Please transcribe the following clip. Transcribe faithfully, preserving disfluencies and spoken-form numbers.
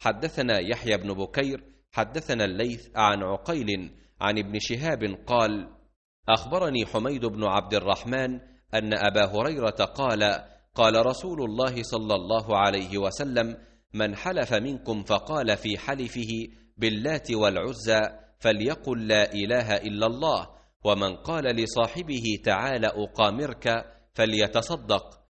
حدثنا يحيى بن بكير حدثنا الليث عن عقيل عن ابن شهاب قال: أخبرني حميد بن عبد الرحمن أن أبا هريرة قال: قال رسول الله صلى الله عليه وسلم: من حلف منكم فقال في حلفه باللات والعزى فليقل لا إله إلا الله، ومن قال لصاحبه تعال أقامرك فليتصدق،